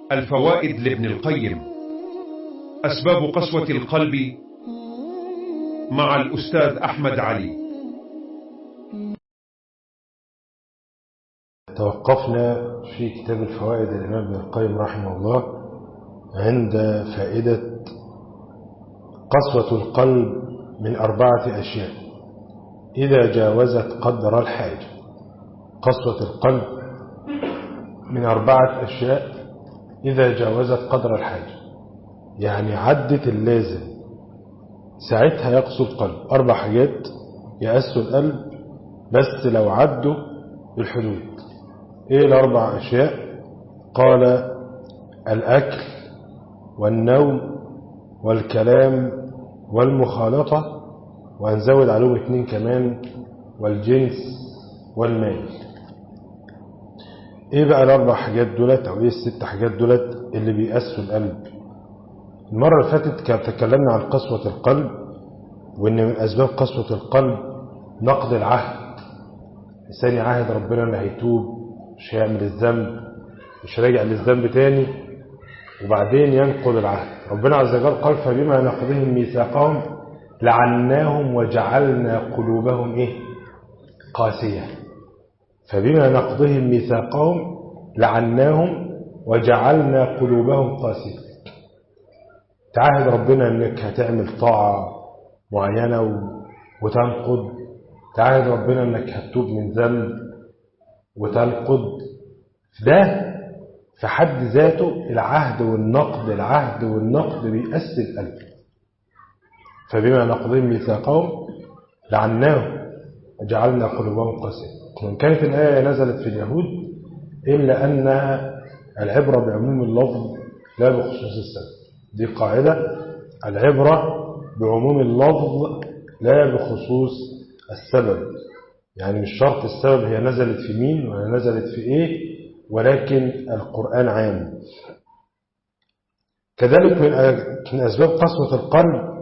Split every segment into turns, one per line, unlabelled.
الفوائد لابن القيم. أسباب قسوة القلب مع الأستاذ أحمد علي.
توقفنا في كتاب الفوائد الإمام ابن القيم رحمه الله عند فائدة قسوة القلب من 4 أشياء إذا جاوزت قدر الحاجة. قسوة القلب من 4 أشياء إذا جاوزت قدر الحاجة، يعني عدت اللازم، ساعتها يقسو القلب. 4 حاجات يقسوا القلب بس لو عدوا الحدود. إيه ال4 أشياء؟ قال: الأكل والنوم والكلام والمخالطة، وهنزود عليهم 2 كمان: والجنس والمال. ايه بقى ال4 حاجات دولت، او ايه ال6 حاجات دولت اللي بيقسوا القلب؟ المرة اللي فاتت تكلمنا عن قسوة القلب، وان من اسباب قسوة القلب نقض العهد. الانسان يعاهد ربنا انه هيتوب، مش هيعمل الذنب، مش راجع للذنب تاني، وبعدين ينقض العهد. ربنا عز وجل قال: فبما نقضهم ميثاقهم لعناهم وجعلنا قلوبهم قاسية. فبما نقضهم ميثاقهم لعناهم وجعلنا قلوبهم قاسية. تعاهد ربنا انك هتعمل طاعة معينة وتنقض، تعاهد ربنا انك هتتوب من ذنب وتنقض. ده في حد ذاته العهد والنقد بيأسي القلب. فبما نقضهم ميثاقهم لعناهم وجعلنا قلوبهم قاسية. وإن كانت الآية نزلت في اليهود إلا أنها العبرة بعموم اللفظ لا بخصوص السبب. دي قاعدة: العبرة بعموم اللفظ لا بخصوص السبب. يعني مش شرط السبب هي نزلت في مين ولا نزلت في إيه، ولكن القرآن عام. كذلك من أسباب قسوة القلب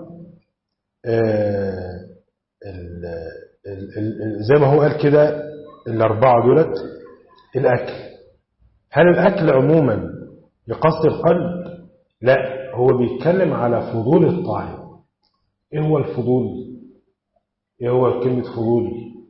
زي ما هو قال كده ال4 دولت. الأكل. هل الأكل عموما يقسي القلب؟ لا، هو بيتكلم على فضول الطعام. ايه هو الفضول؟ ايه هو كلمة فضول؟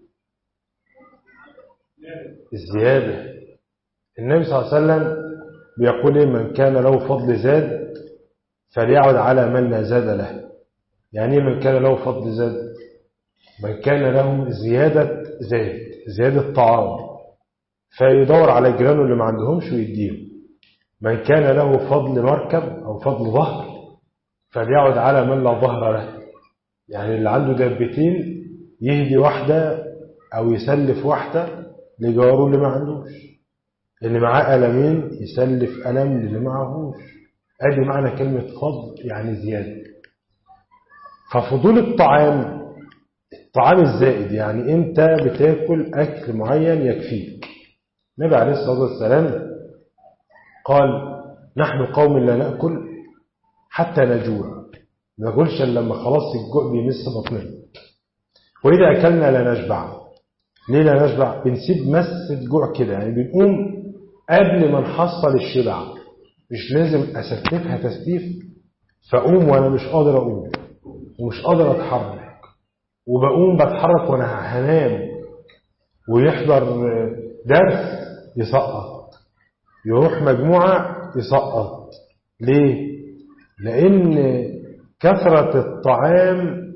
الزيادة. النبي صلى الله عليه وسلم بيقول: من كان له فضل زاد فليعد على من لا زاد له. يعني من كان له فضل زاد؟ من كان له زيادة طعام فيدور على جيرانه اللي ما عندهمش ويديهم. من كان له فضل مركب أو فضل ظهر فليعد على من لا ظهر له. يعني اللي عنده دابتين يهدي واحدة أو يسلف واحدة لجاره اللي ما عندوش. اللي معاه قلمين يسلف قلم للي معهوش. ادي معنى كلمة فضل، يعني زيادة. ففضول الطعام الزائد، يعني انت بتاكل أكل معين يكفيك. النبي عليه الصلاة والسلام قال: نحن قوم لا نأكل حتى نجوع. ما نقولش إلا لما خلاص الجوع بيمس بطننا. وإذا أكلنا لا نشبع. ليه لا نشبع؟ بنسيب مسة جوع كده، يعني بنقوم قبل ما نحصل الشبع. مش لازم أستفها تستيف فأقوم وأنا مش قادر أقوم ومش قادر أتحرك، وبقوم بتحرك وأنا هنام. ويحضر درس يسقط، يروح مجموعة يسقط. ليه؟ لأن كثرة الطعام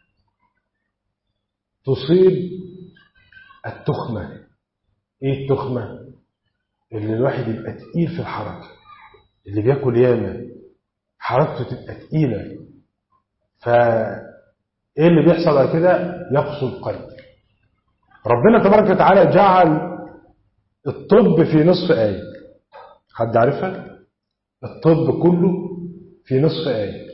تصيب التخمة. ايه التخمة؟ اللي الواحد يبقى تقيل في الحركة، اللي بياكل ياما حركته تبقى تقيلة. فايه اللي بيحصل على كده؟ يقسو القلب. ربنا تبارك وتعالى جعل الطب في نصف آية. حد عارفها؟ الطب كله في نصف آية.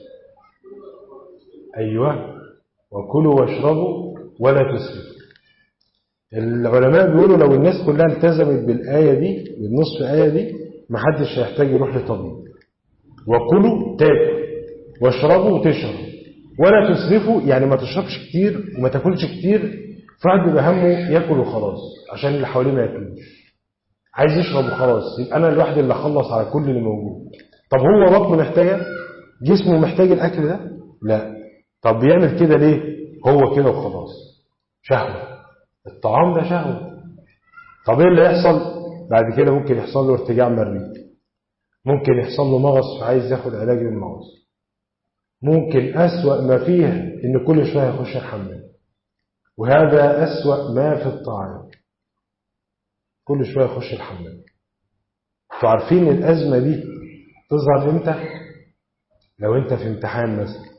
أيوة: وكلوا واشربوا ولا تسرفوا. العلماء بيقولوا لو الناس كلها التزمت بالآية دي، بالنصف آية دي، محدش هيحتاج يروح لطبيب. وكلوا تاكل، واشربوا وتشرب، ولا تسرفوا يعني ما تشربش كتير وما تاكلش كتير. فواحد بيبقى همه ياكل وخلاص عشان اللي حواليه ما ياكلوش، عايز يشرب وخلاص، يبقى أنا الواحد اللي أخلص على كل اللي موجود. طب هو بطنه محتاجة؟ جسمه محتاج الأكل ده؟ لا. طب بيعمل كده ليه؟ هو كده وخلاص، شهوة، الطعام ده شهوة. طب ايه اللي يحصل بعد كده؟ ممكن يحصل له ارتجاع مريء، ممكن يحصل له مغص فعايز ياخد علاج للمغص، ممكن أسوأ ما فيها إن كل شوية يخش الحمام، وهذا أسوأ ما في الطعام، كل شوية يخش الحمام. فعارفين الأزمة دي تظهر إمتى؟ لو أنت في امتحان مثلا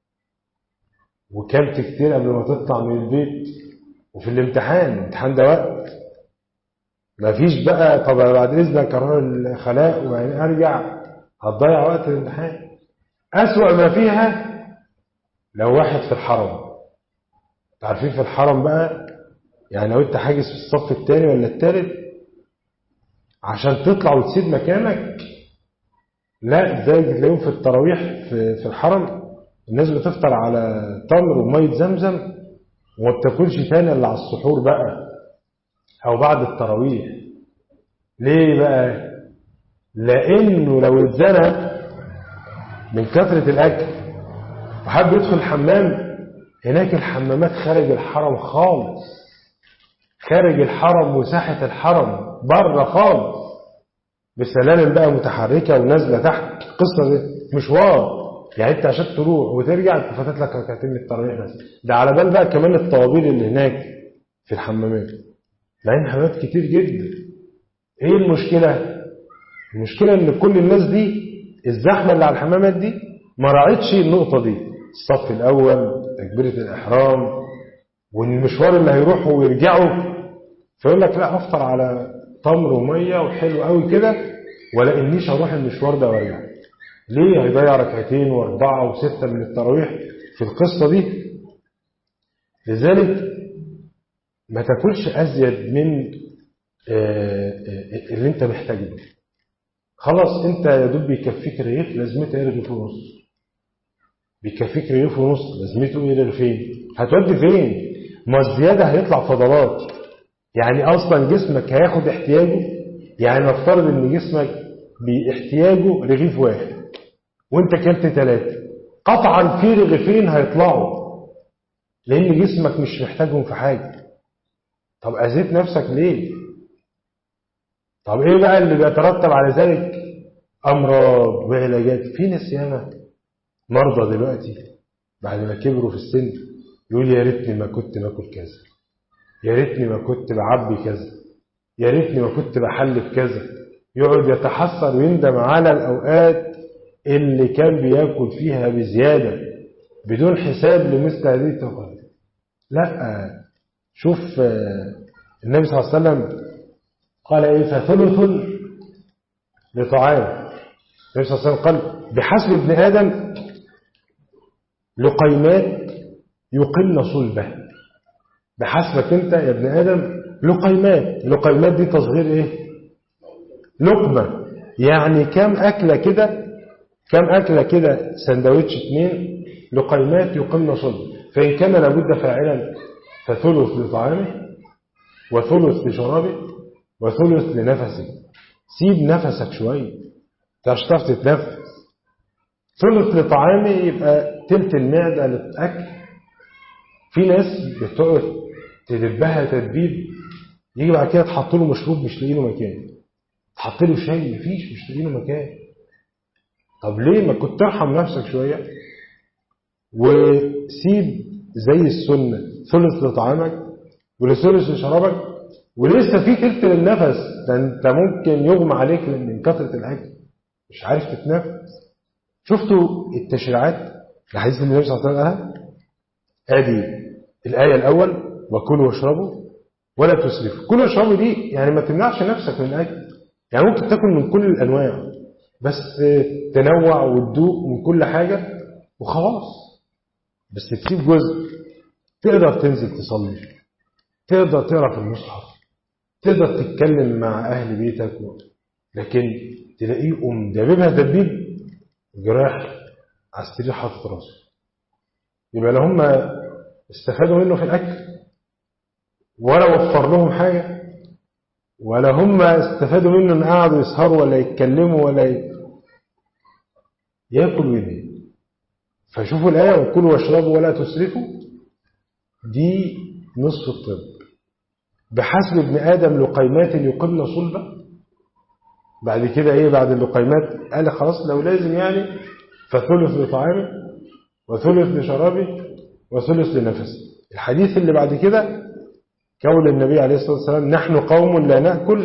وكلت كتير قبل ما تطلع من البيت، وفي الامتحان ده وقت، ما فيش بقى طب بعد إذنك أروح الخلاء وبعدين أرجع، هتضيع وقت الامتحان. أسوأ ما فيها لو واحد في الحرم، عارفين في الحرم بقى، يعني لو أنت حاجز في الصف الثاني ولا الثالث عشان تطلع وتسيب مكانك، لا زي تلاقيهم في التراويح في الحرم الناس بتفطر على تمر ومية زمزم وما بتاكلش تاني الا على السحور بقى او بعد التراويح. ليه بقى؟ لانه لو اتزنق من كثرة الاكل وحب يدخل الحمام، هناك الحمامات خارج الحرم خالص، خارج الحرم وساحة الحرم بره خالص، بسلالم بقى متحركة ونازلة تحت. القصة دي مشوار، يعني انت عشان تروح وترجع فاتت لك ركعتين من التراويح بس، ده على بال بقى كمان الطوابير اللي هناك في الحمامات، لان حمامات كتير جدا. ايه المشكلة؟ المشكلة ان كل الناس دي الزحمة اللي على الحمامات دي ما راعتش النقطة دي، الصف الاول، تكبيرة الاحرام، والمشوار اللي هيروحوا ويرجعوا، فيقول لك لا افطر على تمر ومية وحلو قوي كده ولا انيش اروح المشوار ده وارجع. ليه؟ هيضيع ركعتين واربعة وستة من التراويح في القصة دي. لذلك ما تاكلش ازيد من اللي انت محتاجه. خلاص انت يا دوب بيكفيك رغيف، لازمته ايه رغيف ونص؟ بيكفيك رغيف ونص، لازمته ايه رغيفين؟ هتودي فين؟ ما الزيادة هيطلع فضلات، يعني اصلا جسمك هياخد احتياجه. يعني نفترض ان جسمك باحتياجه رغيف واحد وانت كلت 3، قطعا في رغيفين هيطلعوا لان جسمك مش محتاجهم في حاجة. طب اذيت نفسك ليه؟ طب ايه بقى اللي بيترتب على ذلك؟ امراض وعلاجات. في ناس ياما مرضى دلوقتي بعد ما كبروا في السن يقول يا ريتني ما كنت باكل كذا، يا ريتني ما كنت بعبي كذا، يا ريتني ما كنت بحلف كذا، يقعد يتحسر ويندم على الأوقات اللي كان بياكل فيها بزيادة بدون حساب لمثل هذه التقاليد. لا، شوف النبي صلى الله عليه وسلم قال ايه؟ فثلث لطعام. النبي صلى الله عليه وسلم قال بحسب ابن آدم لقيمات يقمن صلبه. بحسبك انت يا ابن آدم لقيمات. لقيمات دي تصغير ايه؟ لقمة، يعني كم أكلة كده، كم أكلة كده، سندوتش 2 لقيمات يقمن صلبه. فإن كان لابد فاعلا فثلث لطعامه وثلث لشرابه وثلث لنفسه. سيب نفسك شوية عشان تعرف تتنفس. ثلث لطعامه يبقى تلت المعدة للأكل. في ناس بتقعد تدبها تدبيب، يجي بعد كده تحط له مشروب مش لاقي له مكان، تحط له شاي مفيش، مش لاقي له مكان. طب ليه؟ ما كنت ترحم نفسك شوية وسيب زي السنة ثلث لطعامك ولثلث لشرابك، ولسه في تلت للنفس. ده انت ممكن يغمى عليك من كثرة الأكل مش عارف تتنفس. شفتوا التشريعات الحديث اللي النبي صلى الله عليه وسلم قالها؟ ادي الآية الأول وكلوا واشربوا ولا تسرفوا. كلوا واشربوا دي يعني ما تمنعش نفسك من الأكل، يعني ممكن تاكل من كل الأنواع بس تنوع وتدوق من كل حاجة وخلاص. بس تسيب جزء تقدر تنزل تصلي، تقدر تقرأ في المصحف، تقدر تتكلم مع أهل بيتك، لكن تلاقيه دبيبها دبيب جراح على السرير حاطط راسه. يبقى لو هم استفادوا منه في الأكل ولا وفر لهم حاجة ولا هم استفادوا منه ان قعدوا يسهروا ولا يتكلموا ولا ياكل وينام. فشوفوا الآية وكلوا واشربوا ولا تسرفوا، دي نصف الطب. بحسب ابن آدم لقيمات يقمن صلبة. بعد كده ايه بعد اللقيمات؟ قال خلاص لو لازم يعني فثلث لطعامه وثلث لشرابه وثلث لنفسه. الحديث اللي بعد كده قول النبي عليه الصلاة والسلام نحن قوم لا نأكل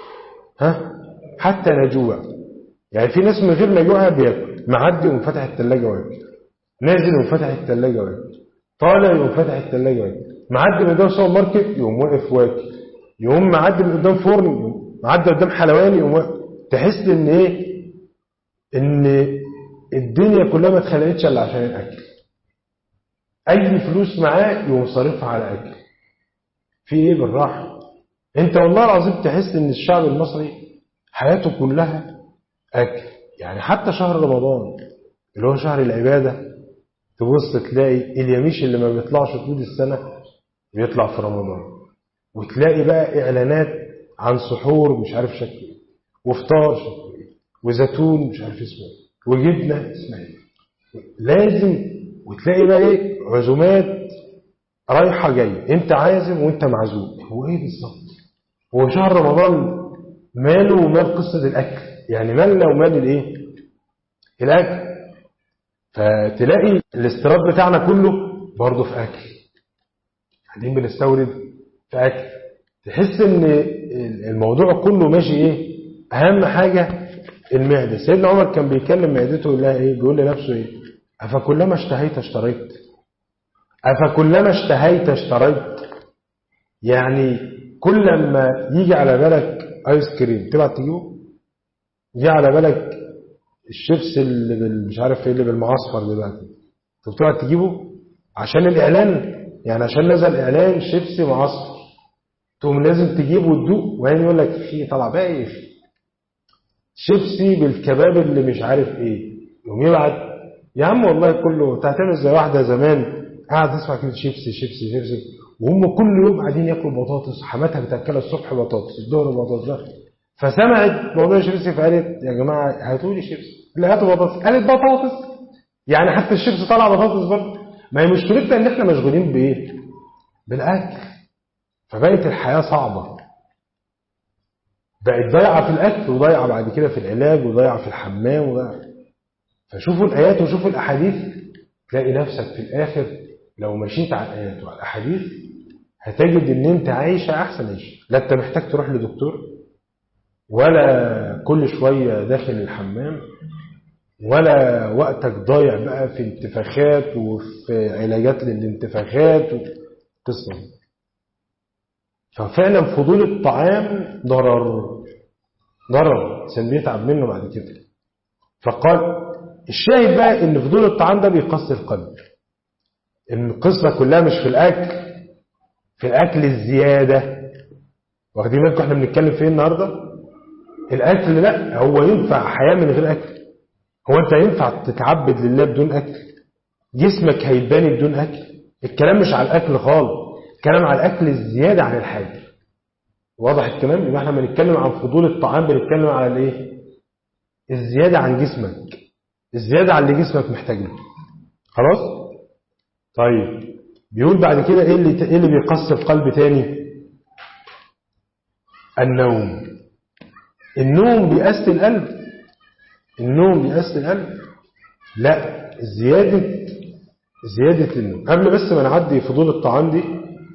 حتى نجوع. يعني في ناس من غير ما يجوع بياكل، معدي يقوم فتح الثلاجة وياكل، نازل يقوم فتح الثلاجة وياكل، طالع يقوم فتح الثلاجة وياكل، معدي من قدام سوبر ماركت يقوم واقف واكل، يقوم معدي من قدام فرن، يقوم معدي قدام حلواني يقوم واقف. تحس ان ايه ان الدنيا كلها ما اتخلقتش الا عشان الاكل. اي فلوس معاه يقوم صارفها على اكل. في ايه بالراحه؟ انت والله العظيم تحس ان الشعب المصري حياته كلها اكل. يعني حتى شهر رمضان اللي هو شهر العباده تبص تلاقي اليميش اللي ما بيطلعش طول السنه بيطلع في رمضان، وتلاقي بقى اعلانات عن سحور مش عارف شكله ايه، وفطار شكله ايه، وزيتون مش عارف اسمه ايه، وجبنه اسمها ايه، لازم. وتلاقي بقى ايه عزومات رايحه جايه، انت عازم وانت معزوم. هو ايه بالظبط؟ هو شهر رمضان ماله ومال قصه الاكل؟ يعني مالنا ومال الايه الاكل. فتلاقي الاستيراد بتاعنا كله برضه في اكل، قاعدين بنستورد في اكل. تحس ان الموضوع كله ماشي ايه؟ اهم حاجه المعده. سيدنا عمر كان بيكلم معدته يقول لها ايه؟ بيقول لنفسه ايه؟ افكلما اشتهيت اشتريت، افكلما اشتهيت اشتريت. يعني كل ما يجي على بالك ايس كريم تبعت تجيبه، يجي على بالك الشيبس اللي مش عارف ايه اللي بالمعصفر دلوقتي تبعت تجيبه عشان الاعلان. يعني عشان نزل اعلان شيبسي معصفر تقوم لازم تجيبه وتدوق، وبعدين يقول لك في طلع بقى ايه شيبسي بالكباب اللي مش عارف ايه، يقوم يبعت. يا عم والله كله تعتمد زي واحده زمان قاعد تسمع كده شيبسي شيبسي شيبسي، وهم كل يوم قاعدين ياكلوا بطاطس، حماتها بتاكلها الصبح بطاطس الظهر بطاطس. فسمعت موضوع شيبسي فقالت يا جماعه هاتوا لي شيبسي، اللي هاتوا بطاطس، قالت بطاطس. يعني حتى الشيبسي طلع بطاطس برضه. ما هي مشكلتنا ان احنا مشغولين بايه؟ بالاكل. فبقت الحياه صعبه، بقت ضايعه في الاكل وضايعه بعد كده في العلاج وضايعه في الحمام وضايعة. فشوفوا الايات وشوفوا الاحاديث، تلاقي نفسك في الاخر لو مشيت على الايات وعلى الاحاديث هتجد ان انت عايشه احسن عيشه. لا انت محتاج تروح لدكتور، ولا كل شويه داخل الحمام، ولا وقتك ضايع بقى في انتفاخات وفي علاجات للانتفاخات وقصه. ففعلا فضول الطعام ضرر الانسان بيتعب منه بعد كده. فقال الشاهد بقى ان فضول الطعام ده بيقسي القلب. ان القصه كلها مش في الاكل، في الاكل الزياده. واخدين بالكم احنا بنتكلم فين النهارده؟ الاكل لا، هو ينفع حياه من غير اكل؟ هو انت ينفع تتعبد لله بدون اكل؟ جسمك هيتبني بدون اكل؟ الكلام مش على الاكل خالص، الكلام على الاكل الزياده عن الحاجه. واضح الكلام؟ يبقى احنا بنتكلم عن فضول الطعام بنتكلم على الايه؟ الزياده عن جسمك، الزياده عن اللي جسمك محتاجه. خلاص؟ طيب بيقول بعد كده ايه اللي بيقسي القلب تاني؟ النوم بيقسي القلب. النوم بيقسي القلب؟ لا، زيادة النوم. قبل بس ما نعدي فضول الطعام دي،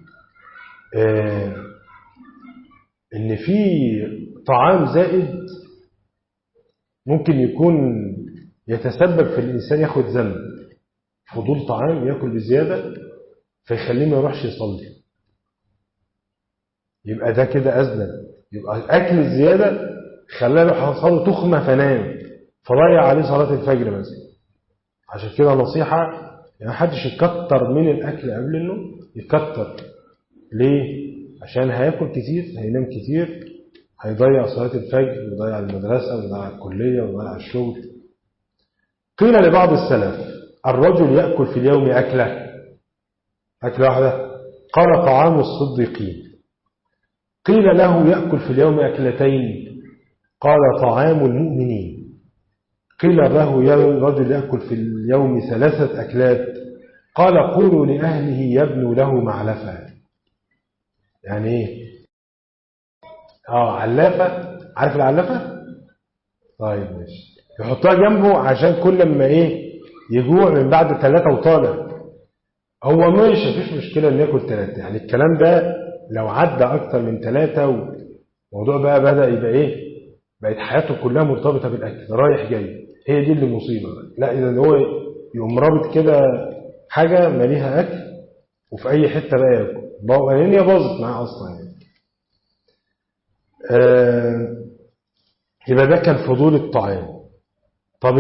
ان في طعام زائد ممكن يكون يتسبب في الانسان ياخد ذنب. فضول طعام ياكل بزيادة فيخليه ما يروحش يصلي، يبقى ده كده أذنب. يبقى الأكل الزيادة خلاه يروح يصلي تخمة فنام، فضيع عليه صلاة الفجر مثلا. عشان كده نصيحة يعني محدش يكتر من الأكل قبل النوم. يكتر ليه؟ عشان هياكل كتير، هينام كتير، هيضيع صلاة الفجر ويضيع المدرسة ويضيع الكلية ويضيع الشغل. قيل لبعض السلف الرجل يأكل في اليوم أكلة واحدة؟ قال طعام الصديقين. قيل له يأكل في اليوم أكلتين، قال طعام المؤمنين. قيل له يا رجل يأكل في اليوم 3 أكلات، قال قولوا لأهله يبنوا له معلفة. يعني ايه؟ علافة. عارف العلافة؟ طيب ماشي. يحطها جنبه عشان كل ما يجوع من بعد 3 وطالع. هو مفيش مشكلة ان ياكل 3، يعني الكلام ده لو عدى اكتر من 3 والموضوع بقى بدأ يبقى بقت حياته كلها مرتبطة بالاكل رايح جاي، هي دي اللي مصيبة بقى. لا، اذا هو يقوم رابط كده حاجة ماليها اكل وفي اي حتة بقى ياكل، لان هي باظت معاه اصلا يعني. يبقى ده كان فضول الطعام. طب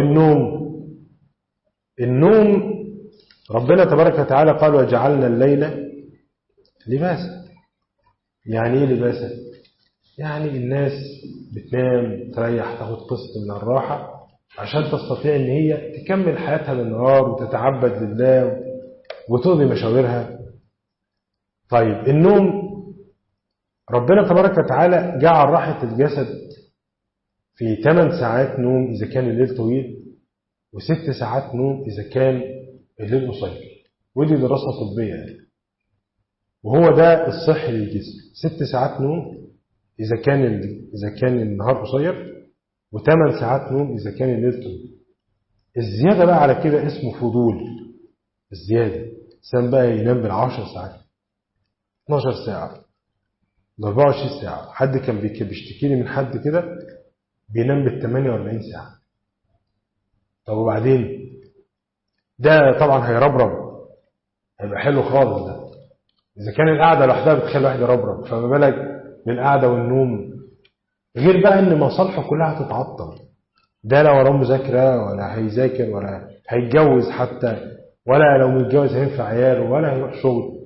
النوم ربنا تبارك وتعالى قال وجعلنا الليل لباسا. يعني ايه لباسا؟ يعني الناس بتنام تريح تاخد قسط من الراحة عشان تستطيع ان هي تكمل حياتها بالنهار وتتعبد لله وتقضي مشاورها. طيب النوم ربنا تبارك وتعالى جعل راحة الجسد في 8 ساعات نوم إذا كان الليل طويل، و6 ساعات نوم إذا كان الليل قصير. ودي دراسة طبية يعني. وهو ده الصحي للجسم، 6 ساعات نوم إذا كان النهار قصير، و8 ساعات نوم إذا كان الليل طويل. الزيادة بقى على كده اسمه فضول. الزيادة الإنسان بقى ينام بال10 ساعات، 12 ساعة، 24 ساعة. حد كان بيشتكي لي من حد كده بينام بال48 ساعة. طب وبعدين ده طبعا هيربرب، هيبقى حلو خالص. ده إذا كان القعدة لوحدها بتخلي الواحد يربرب، فما بالك بالقعدة والنوم. غير بقى ان مصالحه كلها هتتعطل. ده لا وراه مذاكرة ولا هيذاكر ولا هيتجوز حتى، ولا لو متجوز هينفع عياله ولا هيروح شغل.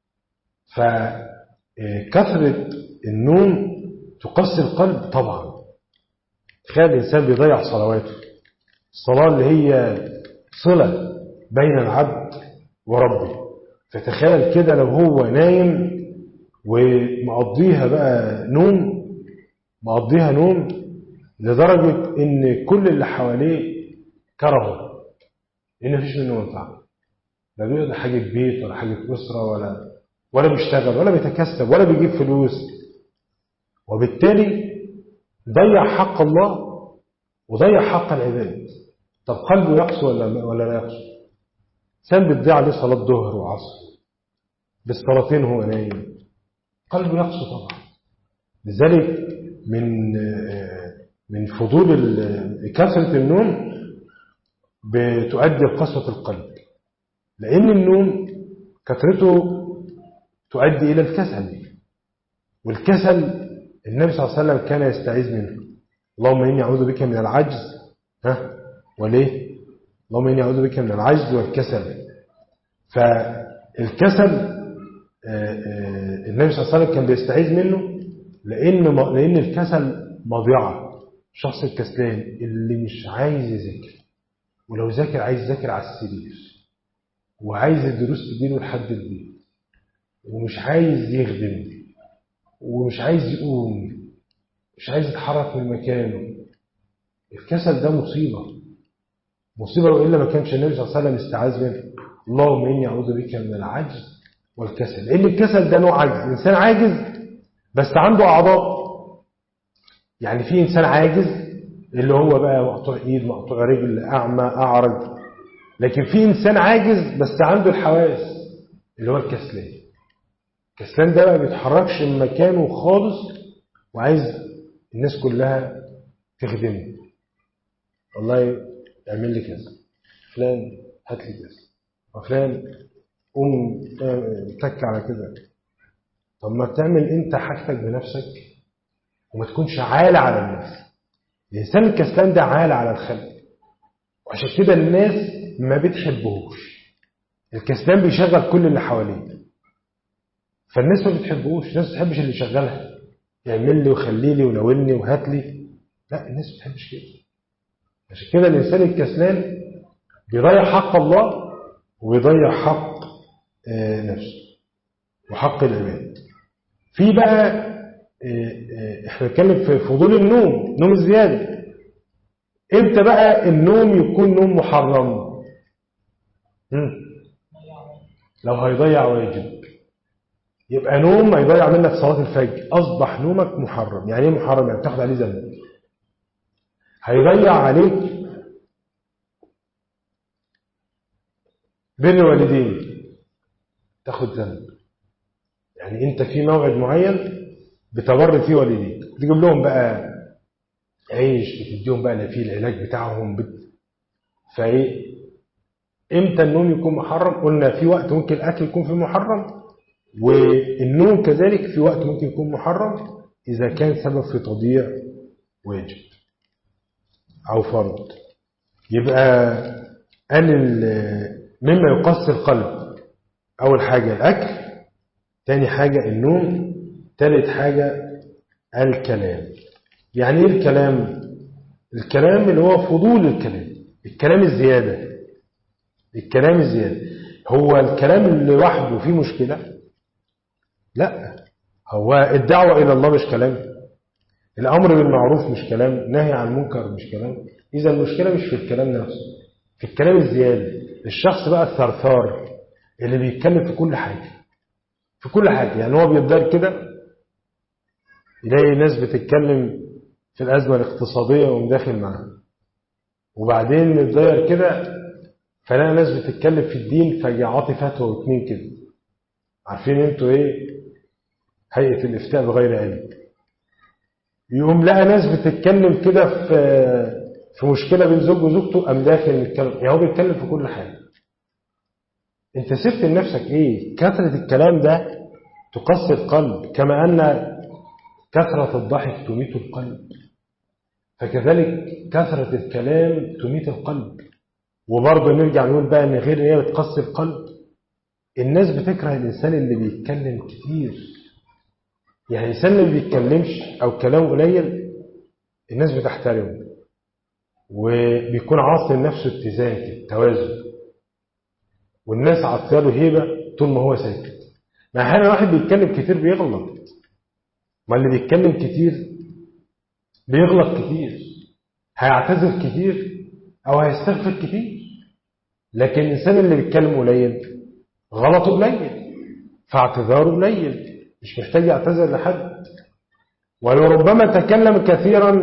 فكثرة النوم تقسي القلب طبعا. تخيل الإنسان بيضيع صلواته، الصلاة اللي هي صلة بين العبد وربه. فتخيل كده لو هو نايم ومقضيها بقى مقضيها نوم لدرجة ان كل اللي حواليه كرهه، لان مفيش منه منفعة. لا بيقضي حاجة بيت ولا حاجة أسرة ولا بيشتغل ولا بيتكسب ولا بيجيب فلوس، وبالتالي ضيع حق الله وضيع حق العباد. طب قلبه يقسو ولا لا يقسو؟ إنسان بتضيع عليه صلاة ظهر وعصر بالصلاتين هو نايم، قلبه يقسو طبعا. لذلك من فضول كثرة النوم بتؤدي لقسوة القلب، لأن النوم كثرته تؤدي إلى الكسل. والكسل النبي صلى الله عليه وسلم كان يستعيذ منه. اللهم إني أعوذ بك من العجز وليه؟ اللهم إني أعوذ بك من العجز والكسل. فالكسل النبي صلى الله عليه وسلم كان بيستعيذ منه لأن الكسل مضيعة. الشخص الكسلان اللي مش عايز يذاكر، ولو ذاكر عايز يذاكر على السرير، وعايز الدروس تجيله لحد البيت، ومش عايز يخدم، ومش عايز يقوم، مش عايز يتحرك من مكانه. الكسل ده مصيبة، وإلا ما كانش النبي صلى الله عليه وسلم استعاذ منه. اللهم إني أعوذ بك من العجز والكسل. لأن الكسل ده نوع عجز. إنسان عاجز بس عنده أعضاء. يعني في إنسان عاجز اللي هو بقى مقطوع إيد مقطوع رجل أعمى أعرج، لكن في إنسان عاجز بس عنده الحواس اللي هو الكسلان. الكسلان ده بقى بيتحركش من مكانه خالص وعايز الناس كلها تخدمه. والله اعمل لي كذا، فلان هات لي كذا، وفلان قوم تك على كذا. طب ما تعمل انت حاجتك بنفسك وما تكونش عالة على الناس. الإنسان الكسلان ده عالة على الخلق، وعشان كده الناس ما بتحبهوش. الكسلان بيشغل كل اللي حواليه، فالناس ما بتحبهوش. الناس ما بتحبش اللي يشغلها، يعمل لي وخلي لي وناولني وهات لي. لا، الناس ما بتحبش كده. عشان كده الإنسان الكسلان بيضيع حق الله وبيضيع حق نفسه وحق العباد. في بقى احنا بنتكلم في فضول النوم، نوم الزيادة. امتى بقى النوم يكون نوم محرم؟ لو هيضيع واجب. يبقى نوم هيضيع منك صلاة الفجر، أصبح نومك محرم. يعني ايه محرم؟ يعني بتاخد عليه ذنب. هيضيع عليك بر الوالدين، تاخد ذنب. يعني انت في موعد معين بتبر فيه والديك، تجيب لهم بقى عيش، بتديهم بقى فيه العلاج بتاعهم فايه امتى النوم يكون محرم؟ قلنا في وقت ممكن الاكل يكون فيه محرم، والنوم كذلك في وقت ممكن يكون محرم اذا كان سبب في تضييع واجب او فرض. يبقى قال مما يقسي القلب، اول حاجه الاكل، تاني حاجه النوم، تالت حاجه الكلام. يعني ايه الكلام؟ الكلام اللي هو فضول الكلام، الكلام الزياده. الكلام الزياده هو الكلام اللي لوحده فيه مشكله؟ لا، هو الدعوه الى الله مش كلام، الامر بالمعروف مش كلام، نهي عن المنكر مش كلام. اذا المشكله مش في الكلام نفسه، في الكلام الزياده. الشخص بقى الثرثار اللي بيتكلم في كل حاجه، في كل حاجه. يعني هو بيبدأ كده يلاقي ناس بتتكلم في الأزمة الاقتصادية ويقوم داخل معاها، وبعدين يتغير كده فلاقي ناس بتتكلم في الدين فيجي عاطي فتوى واتنين كده. عارفين انتوا ايه هيئة الإفتاء بغير علم؟ يقوم لقى ناس بتتكلم كده في مشكلة بين زوج وزوجته، قام داخل يتكلم. يعني هو بيتكلم في كل حاجة. انت سبت لنفسك ايه؟ كثرة الكلام ده تقسي القلب، كما أن كثرة الضحك تميت القلب، فكذلك كثرة الكلام تميت القلب. وبرضه نرجع نقول بقى ان غير هي بتقسي القلب، الناس بتكره الإنسان اللي بيتكلم كتير. يعني الإنسان اللي ما بيتكلمش أو كلامه قليل الناس بتحترمه، وبيكون عاطي لنفسه اتزان، التوازن، والناس عاطيه له هيبة طول ما هو ساكت. ما احيانا واحد بيتكلم كتير بيغلط، ما اللي بيتكلم كتير بيغلط كتير، هيعتذر كتير أو هيستغفر كتير. لكن الإنسان اللي بيتكلم قليل غلطه قليل، فاعتذاره قليل، مش محتاج يعتذر لحد. ولربما تكلم كثيرا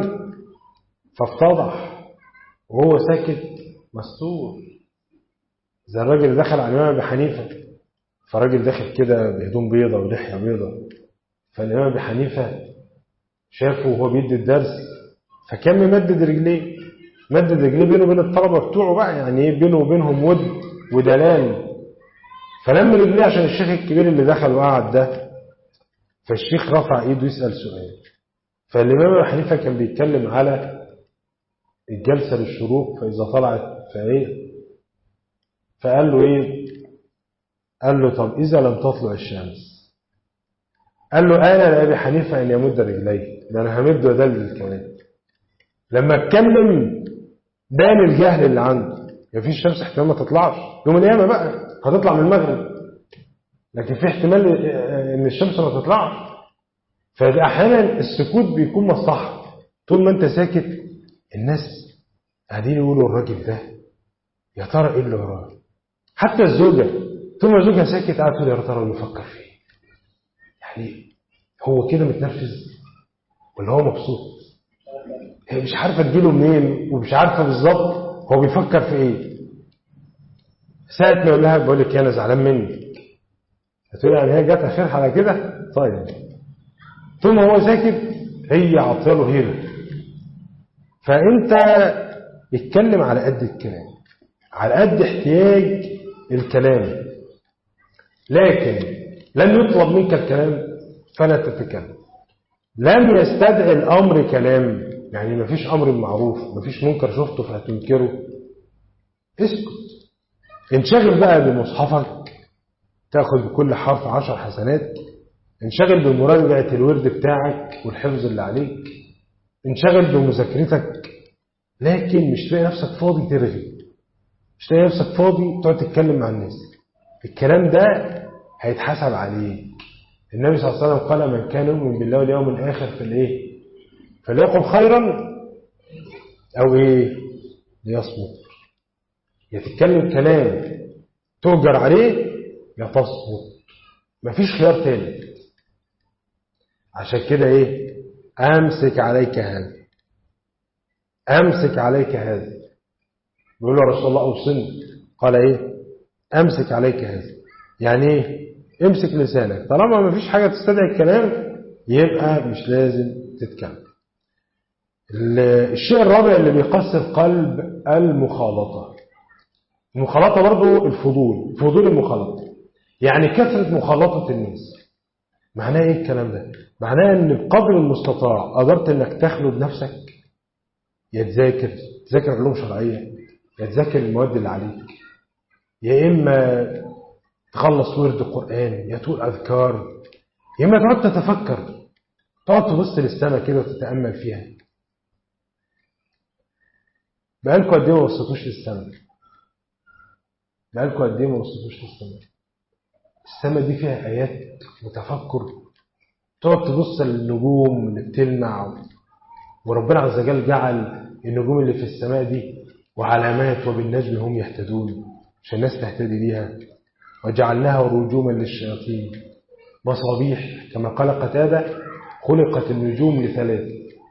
فافتضح وهو ساكت مستور. زي الراجل اللي دخل على الإمام أبي حنيفة، فراجل داخل كده بهدوم بيضة ولحية بيضة، فالإمام أبي حنيفة شافه وهو بيدي الدرس فكان ممدد رجليه، مدد رجليه بينه وبين الطلبة بتوعه بقى، يعني ايه بينه وبينهم ود ودلال. فلما رجليه عشان الشيخ الكبير اللي دخل وقعد ده، فالشيخ رفع ايده يسأل سؤال. فالإمام أبي حنيفة كان بيتكلم على الجلسة للشروق فإذا طلعت فايه، فقال له ايه؟ قال له طب إذا لم تطلع الشمس؟ قال له أنا لأبي حنيفة أن يمد رجليه، ده أنا همد ودلل كمان. لما اتكلم بان الجهل اللي عنده، مفيش شمس احتمال ما تطلعش يوم القيامة بقى، هتطلع من المغرب، لكن في احتمال ان الشمس ما تطلعش. فأحيانا السكوت بيكون مصلحة. طول ما انت ساكت الناس قاعدين يقولوا الراجل ده يا ترى ايه اللي وراه. حتى الزوجة طول ما زوجها ساكت قاعد تقول يا ترى بيفكر في ايه، يعني هو كده متنرفز ولا هو مبسوط؟ هي مش عارفة تجيله منين ومش عارفة بالظبط هو بيفكر في ايه. ساعة ما يقول لها بقول لك انا زعلان منك، هتقول يعني هي جت اخرها على كده؟ طيب طول ما هو ساكت هي عطياله هيبة. فانت اتكلم على قد الكلام، على قد احتياج الكلام، لكن لم يطلب منك الكلام فلا تتكلم. لم يستدعي الأمر كلام، يعني مفيش أمر معروف، مفيش منكر شفته فهتنكره، اسكت. انشغل بقى بمصحفك تأخذ بكل حرف 10 حسنات، انشغل بمراجعة الورد بتاعك والحفظ اللي عليك، انشغل بمذاكرتك، لكن مش تلاقي نفسك فاضي ترغي، مش تلاقي نفسك فاضي تقعد تتكلم مع الناس. الكلام ده هيتحسب عليك. النبي صلى الله عليه وسلم قال من كان يؤمن بالله واليوم الآخر فليقل خيرا أو ليصمت. يتكلم كلام تؤجر عليه يا تصمت، مفيش خيار تاني. عشان كده أمسك عليك هذا، أمسك عليك هذا. بيقول له يا رسول الله أوصني، قال أمسك عليك هذا، يعني امسك لسانك، طالما ما فيش حاجة تستدعي الكلام يبقى مش لازم تتكلم. الشيء الرابع اللي بيقسي القلب المخالطة. المخالطة برضو فضول المخالطة، يعني كثرة مخالطة الناس. معناه الكلام ده؟ معناه ان بقدر المستطاع قدرت انك تخلد نفسك، يا تذاكر علوم شرعية، يا تذاكر المواد اللي عليك، يا إما تخلص ورد قرآن، يا تقول أذكار، يا إما تقعد تتفكر، تقعد تبص للسماء كده وتتأمل فيها. بقالكوا قد ايه ما وصلتوش للسماء؟ بقالكوا قد ايه ما وصلتوش للسماء؟ السماء دي فيها آيات وتفكر، تقعد تبص للنجوم اللي بتلمع، وربنا عز وجل جعل النجوم اللي في السماء دي وعلامات وبالنجم هم يهتدون عشان الناس تهتدي بيها. وجعلناها رجوما للشياطين مصابيح، كما قال قتادة خلقت النجوم لثلاث: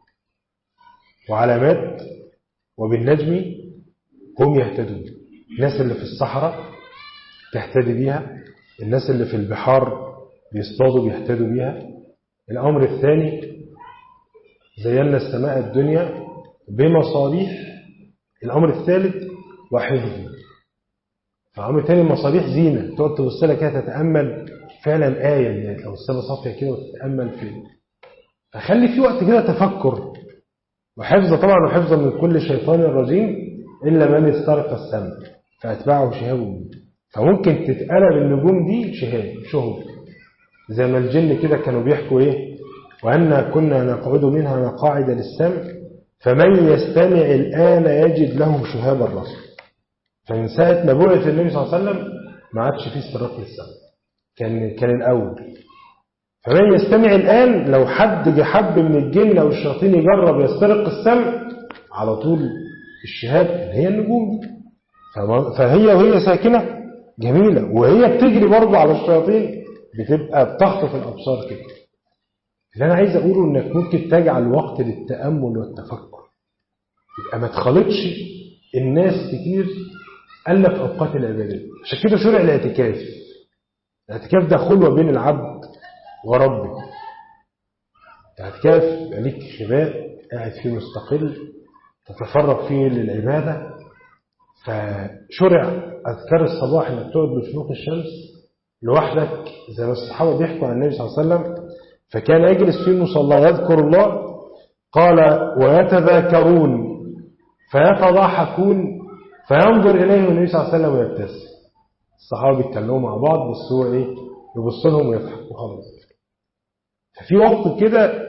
وعلامات وبالنجم هم يهتدون. الناس اللي في الصحراء تهتدي بيها، الناس اللي في البحار بيصطادوا بيهتدوا بيها. الأمر الثاني زينا السماء الدنيا بمصابيح. الأمر الثالث وحفظ. فالأمر الثاني مصابيح زينة، تقعد تبص لها كده تتأمل فعلا آية، يعني لو السماء صافية كده وتتأمل فيه. فخلي في وقت كده تفكر. وحفظ طبعا، وحفظ من كل شيطان رجيم إلا من استرق السمع فأتبعه شهاب مبين. فممكن تتقلب النجوم دي شهب، زي ما الجن كده كانوا بيحكوا وأن كنا نقعد منها مقاعد للسمع فمن يستمع الآن يجد له شهاب الرصد. فمن ساعة ما بعث النبي صلى الله عليه وسلم ما عادش فيه استراق للسمع، كان الأول. فمن يستمع الآن، لو حد من الجن أو الشياطين يجرب يسترق السمع، على طول الشهاب هي النجوم دي. فهي وهي ساكنة جميلة، وهي بتجري برضه على الشياطين بتبقى بتخطف الأبصار كده. اللي أنا عايز أقوله إنك ممكن تجعل وقت للتأمل والتفكر، يبقى ما تخلطش الناس كتير ألا في أوقات العبادات. عشان كده شرع الاعتكاف. الاعتكاف ده خلوة بين العبد وربه. الاعتكاف يبقى ليك خباء قاعد فيه مستقل تتفرغ فيه للعبادة. فشرع أذكار الصباح إنك تقعد بشروق الشمس لوحدك، زي ما الصحابة بيحكوا عن النبي صلى الله عليه وسلم. فكان يجلس في المصلى يذكر الله، قال ويتذاكرون فيتضاحكون فينظر إليهم النبي صلى الله عليه وسلم ويبتسم. الصحابة بيتكلموا مع بعض بس هو يبص لهم ويضحك وخلاص. ففي وقت كده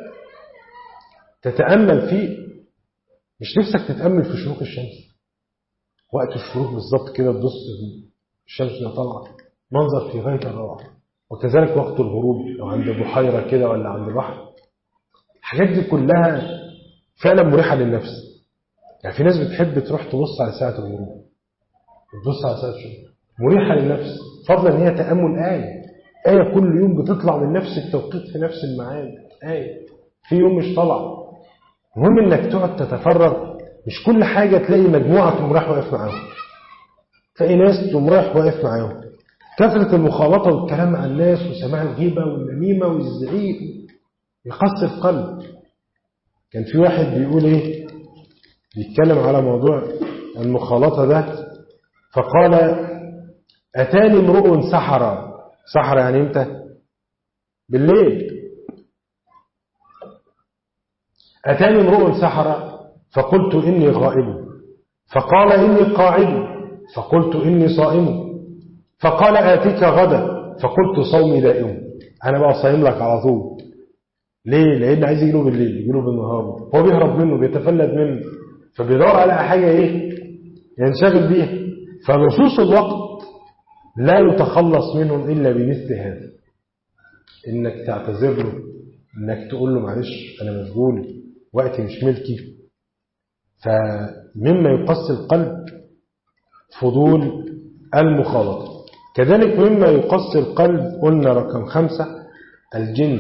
تتأمل فيه، مش نفسك تتأمل في شروق الشمس، وقت الشروق بالظبط كده تبص الشمس اللي طالعة، منظر في غاية الروعة. وكذلك وقت الغروب لو عند بحيرة كده ولا عند بحر، الحاجات دي كلها فعلا مريحة للنفس. يعني في ناس بتحب تروح تبص على ساعة الغروب، تبص على ساعة الشروق، مريحة للنفس، فضلا ان هي تأمل آية كل يوم بتطلع من نفس التوقيت في نفس الميعاد، آية في يوم مش طالعة. المهم انك تقعد تتفرغ، مش كل حاجة تلاقي مجموعة تقوم رايح واقف معاهم، تلاقي ناس تقوم رايح واقف معاهم. كثرة المخالطة والكلام مع الناس وسماع الغيبة والنميمة والزعيق يقسي القلب. كان في واحد بيقول بيتكلم على موضوع المخالطة ده، فقال أتاني امرؤ سحر يعني امتى؟ بالليل. أتاني امرؤ سحر فقلت إني غائب، فقال إني قاعد، فقلت إني صائم، فقال آتيك غدا، فقلت صومي دائم. أنا بقى صايم لك على طول. ليه؟ لأن عايز يجيله بالليل، يجيله بالنهار، هو بيهرب منه، بيتفلت منه، فبيدور على حاجة ينشغل بيها. فنصوص الوقت لا يتخلص منهم إلا بمثل هذا. إنك تعتذر له، إنك تقول له معلش أنا مشغول وقتي مش ملكي. فمما يقسي القلب فضول المخالطة. كذلك مما يقسي القلب قلنا رقم 5 الجنس،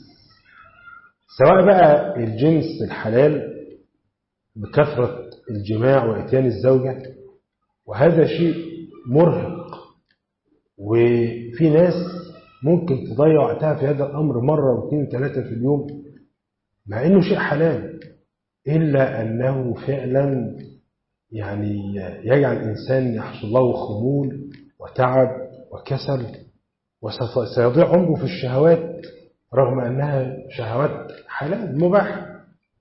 سواء بقى الجنس الحلال بكثرة الجماع وإتيان الزوجة، وهذا شيء مرهق، وفي ناس ممكن تضيع وقتها في هذا الأمر مرة واثنين ثلاثة في اليوم مع إنه شيء حلال، إلا أنه فعلا يعني يجعل الإنسان يحصل له خمول وتعب وكسل، وسيضيع عمره في الشهوات رغم أنها شهوات حلال مباح.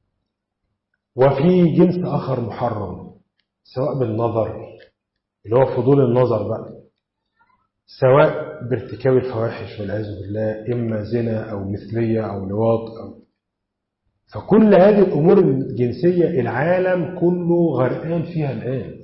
وفي جنس آخر محرم، سواء بالنظر اللي هو فضول النظر بقى، سواء بارتكاب الفواحش والعياذ بالله، إما زنا أو مثلية أو لواط فكل هذه الأمور الجنسية العالم كله غرقان فيها الآن.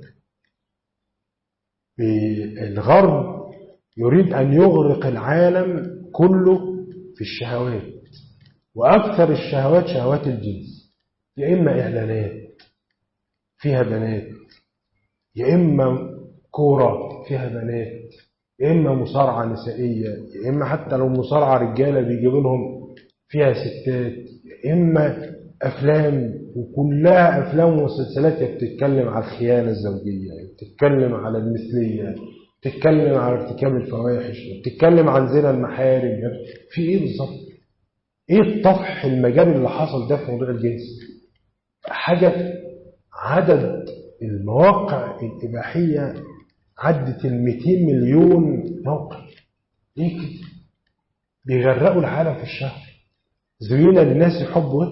الغرب يريد أن يغرق العالم كله في الشهوات، وأكثر الشهوات شهوات الجنس، يا إما إعلانات فيها بنات، يا إما كورة فيها بنات، يا إما مصارعة نسائية، يا إما حتى لو مصارعة رجالة بيجيبوا لهم فيها ستات، يا إما أفلام، وكلها أفلام ومسلسلات بتتكلم على الخيانة الزوجية، بتتكلم على المثلية، بتتكلم على ارتكاب الفواحش، بتتكلم عن زنا المحارم. في إيه بالظبط؟ إيه الطفح المجال اللي حصل ده في موضوع الجنس؟ حاجة عدد المواقع الإباحية عدت 200 مليون موقع. إيه كده؟ بيغرقوا العالم في الشهوة. زين للناس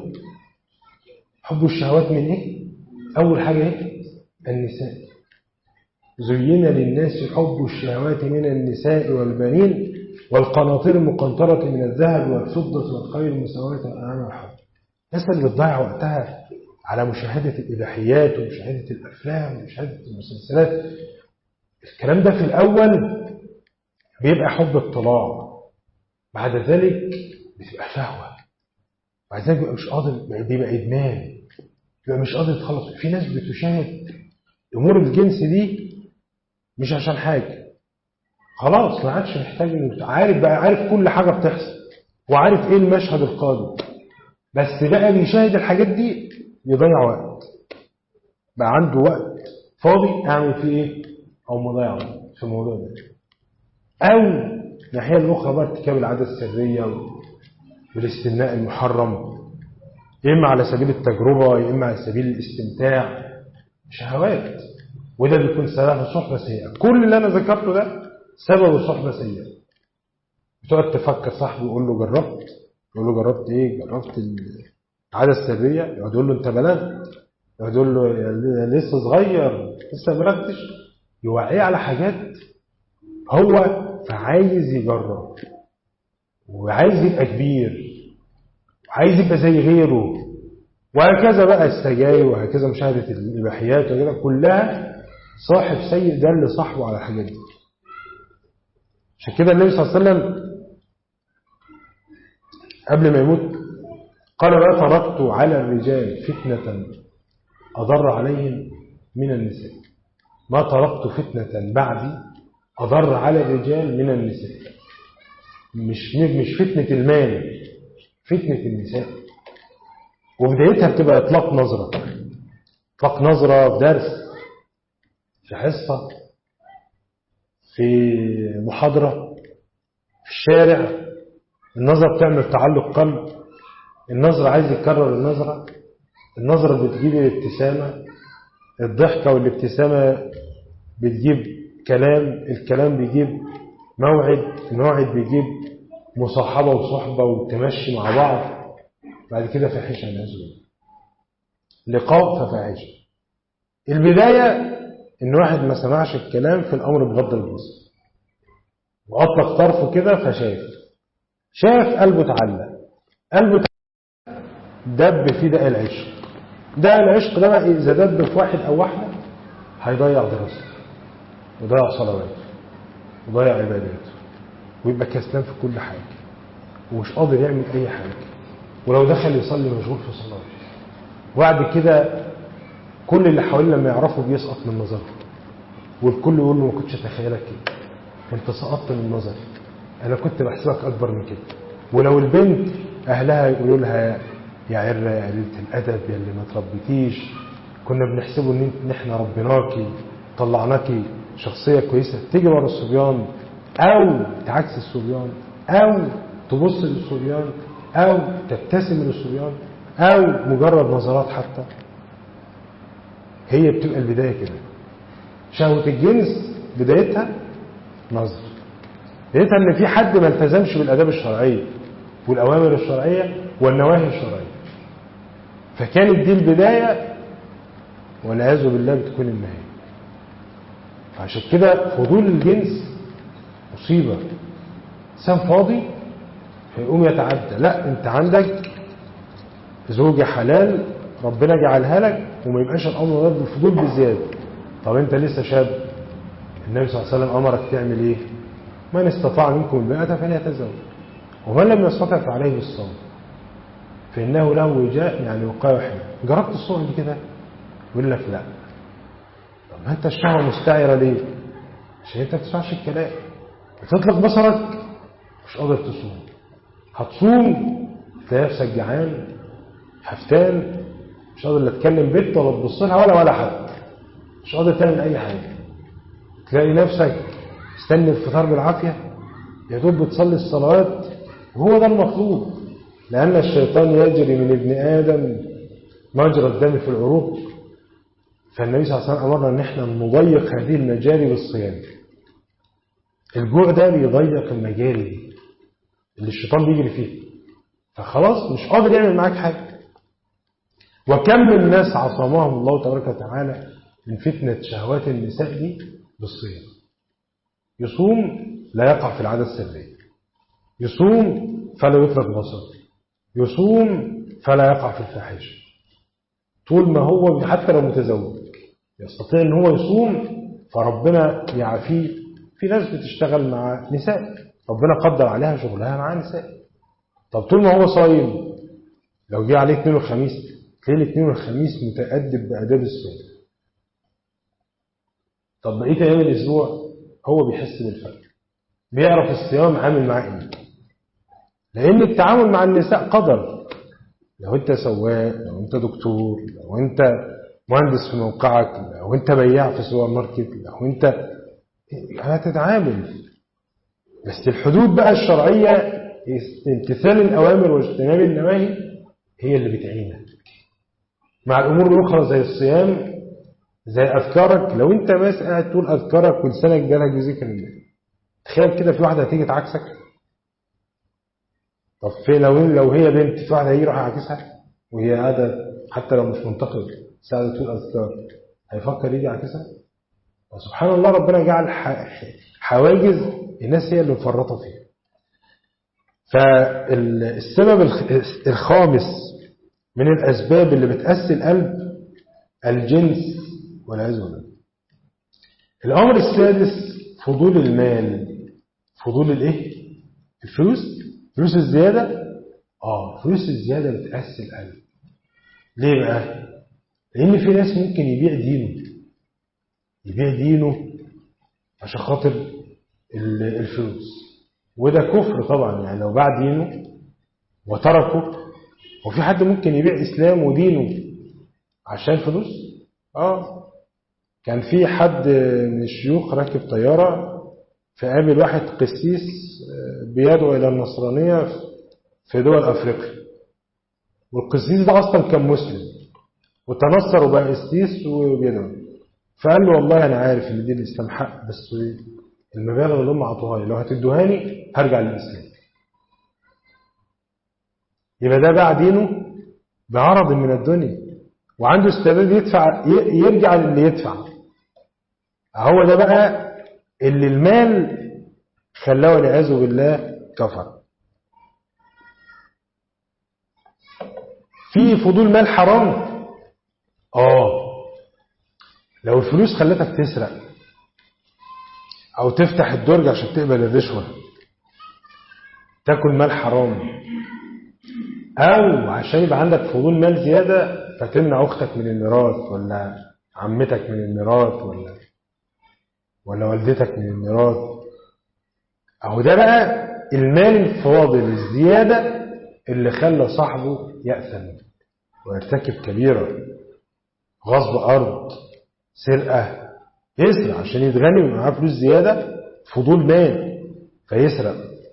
حبوا الشهوات من إيه؟ أول حاجة إيه؟ النساء. زين للناس حب الشهوات من النساء والبنين والقناطير المقنطرة من الذهب والفضة والخيل المسومة والأنعام والحرث. الناس اللي بتضيع وقتها على مشاهدة الإباحيات ومشاهدة الأفلام ومشاهدة المسلسلات، الكلام ده في الأول بيبقى حب اطلاع، بعد ذلك بتبقى شهوة، بعد ذلك بيبقى مش قادر، بيبقى إدمان، بيبقى مش قادر يتخلص. في ناس بتشاهد أمور الجنس دي مش عشان حاجة، خلاص ما عادش محتاج، عارف كل حاجة بتحصل وعارف إيه المشهد القادم، بس بقى بيشاهد الحاجات دي يضيع وقت، بقى عنده وقت فاضي أعمل فيه إيه؟ أو مضيع وقت في الموضوع ده. أو الناحية الأخرى بقى ارتكاب العادة السرية والاستمناء المحرم، يا إما على سبيل التجربة يا إما على سبيل الاستمتاع، شهوات، وده بيكون سبب صحبة سيئة. كل اللي أنا ذكرته ده سبب صحبة سيئة. بتقعد تفكر صاحبه يقول له جربت، يقول له جربت إيه؟ جربت العادة السرية، يقعد يقول له أنت بلغت، يقعد يقول له لسه صغير لسه بلغتش، يوعيه على حاجات هو فعايز يجرب وعايز يبقى كبير وعايز يبقى زي غيره، وهكذا بقى السجاير وهكذا مشاهدة الإباحيات وكذا، كلها صاحب سيء ده اللي صاحبه على الحاجات دي. عشان كده النبي صلى الله عليه وسلم قبل ما يموت قال ما تركت على الرجال فتنة أضر عليهم من النساء، ما تركت فتنة بعدي أضر على الرجال من النساء. مش فتنة المال، فتنة النساء، وبدايتها بتبقى إطلاق نظرة، إطلاق نظرة في درس، في حصة، في محاضرة، في الشارع. النظرة بتعمل تعلق قلب، النظرة عايز يكرر النظرة بتجيب الابتسامة، الضحكة والابتسامة بتجيب كلام، الكلام بيجيب موعد، الموعد بيجيب مصاحبة وصحبة وتمشي مع بعض، بعد كده فاحشة الأزواج، لقاء ففاحشة. البداية إن واحد ما سمعش الكلام في الأمر بغض البصر وأطلق طرفه كده، شاف قلبه تعلق، دب في داء العشق. داء العشق ده بقى إذا دب في واحد أو واحدة هيضيع دراسته ويضيع صلواته ويضيع عباداته ويبقى كسلان في كل حاجة. ومش قادر يعمل أي حاجة، ولو دخل يصلي مشغول في صلاة. وبعد كده كل اللي حواليه لما يعرفوا بيسقط من نظره، والكل يقول له ما كنتش أتخيلك كده، أنت سقطت من نظري، أنا كنت بحسبك أكبر من كده. ولو البنت أهلها يقولوا لها يا عرة يا قليلة الأدب يا اللي ما تربيتيش، كنا بنحسبه إن إحنا ربيناكي طلعناكي شخصية كويسة، تيجي ورا الصبيان أو تعكس الصبيان أو تبص للصبيان أو تبتسم للصبيان أو مجرد نظرات حتى. هي بتبقى البداية كده. شهوة الجنس بدايتها نظر، بدايتها إن في حد ما التزمش بالآداب الشرعية والأوامر الشرعية والنواهي الشرعية، فكانت دي البداية والعياذ بالله بتكون النهاية. فعشان كده فضول الجنس مصيبة. إنسان فاضي فيقوم يتعدى. لا، أنت عندك زوجة حلال ربنا جعلها لك، وما يبقاش الأمر غير بالفضول بزيادة. طب أنت لسه شاب، النبي صلى الله عليه وسلم أمرك تعمل إيه؟ من استطاع منكم الباءة فليتزوج، ومن لم يستطع فعليه بالصوم فإنه له وجاء، يعني وقاية وحماية. جربت الصوم دي كده؟ يقول لك لا. طب ما أنت الشهوة مستعرة ليه؟ عشان أنت ما بتسمعش الكلام، بتطلق بصرك مش قادر تصوم. هتصوم تلاقي نفسك جعان حفتان، مش قادر لا تكلم بنت ولا تبص لها ولا حد، مش قادر تعمل أي حاجة. تلاقي نفسك استنى الفطار بالعافية، يا دوب بتصلي الصلوات، وهو ده المطلوب، لأن الشيطان يجري من ابن آدم مجرى الدم في العروق. فالنبي صلى الله عليه وسلم أمرنا أن احنا نضيق هذه المجاري بالصيام. الجوع ده بيضيق المجاري اللي الشيطان بيجري فيه، فخلاص مش قادر يعمل معاك حاجة. وكم من الناس عصمهم الله تبارك وتعالى من فتنة شهوات النساء دي بالصيام. يصوم لا يقع في العادة السرية، يصوم فلا يطلق بصره، يصوم فلا يقع في الفاحشة. طول ما هو حتى لو متزوج يستطيع ان هو يصوم، فربنا يعافيه. في ناس بتشتغل مع نساء ربنا قدر عليها شغلها مع نساء، طب طول ما هو صايم لو جه عليه اثنين وخميس تلاقي الاثنين والخميس متأدب بآداب الصوم. طب بقيت ايام الاسبوع هو بيحس بالفرق، بيعرف الصيام عامل معاه ايه، لان التعامل مع النساء قدر. لو انت سواق، لو انت دكتور، لو انت مهندس في موقعك، لو انت بياع في سوبر ماركت، لو انت هتتعامل. بس الحدود بقى الشرعية، امتثال الأوامر واجتناب النواهي، هي اللي بتعينك مع الأمور الأخرى زي الصيام، زي أذكارك. لو انت بس قاعد تقول أذكارك ولسانك جالك بذكر الله، تخيل كده في واحدة هتيجي تعكسك. طب لو هي بنت، في واحدة هيجي يروح يعكسها وهي قاعدة حتى لو مش منتقد ساعدة تقول أذكار، هيفكر يجي يعكسها؟ وسبحان الله ربنا جعل حواجز الناس هي اللي مفرطة فيها. فالسبب الخامس من الأسباب اللي بتأسي القلب الجنس والعياذ بالله. الأمر السادس فضول المال. فضول الايه؟ الفلوس. فلوس الزيادة. فلوس الزيادة بتأسي القلب. ليه بقى؟ لأن في ناس ممكن يبيع دينه عشان خاطر الفلوس، وده كفر طبعا. يعني لو باع دينه وتركه، وفي حد ممكن يبيع إسلام ودينه عشان فلوس. كان في حد من الشيوخ راكب طيارة فقابل واحد قسيس بيدعو إلى النصرانية في دول أفريقيا، والقسيس ده أصلا كان مسلم وتنصر وبقى قسيس وبيدعو. فقال له والله أنا عارف إن دين الإسلام حق، بس المبالغ اللي هم عطوها لي لو هتدوهاني هرجع للإسلام. يبقى ده باع دينه بعرض من الدنيا، وعنده استعداد يرجع للي يدفع. هو ده بقى اللي المال خلاه والعياذ بالله كفر. في فضول مال حرام. لو الفلوس خلتك تسرق او تفتح الدرج عشان تقبل الرشوة، تاكل مال حرام، أو عشان يبقى عندك فضول مال زيادة فتمنع أختك من الميراث، ولا عمتك من الميراث، ولا والدتك من الميراث. أهو ده بقى المال الفاضل الزيادة اللي خلى صاحبه يأثم ويرتكب كبيرة، غصب أرض، سرقة، يسرق عشان يتغني ومعاه فلوس زيادة، فضول مال فيسرق.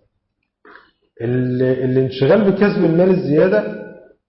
الانشغال بكسب المال الزيادة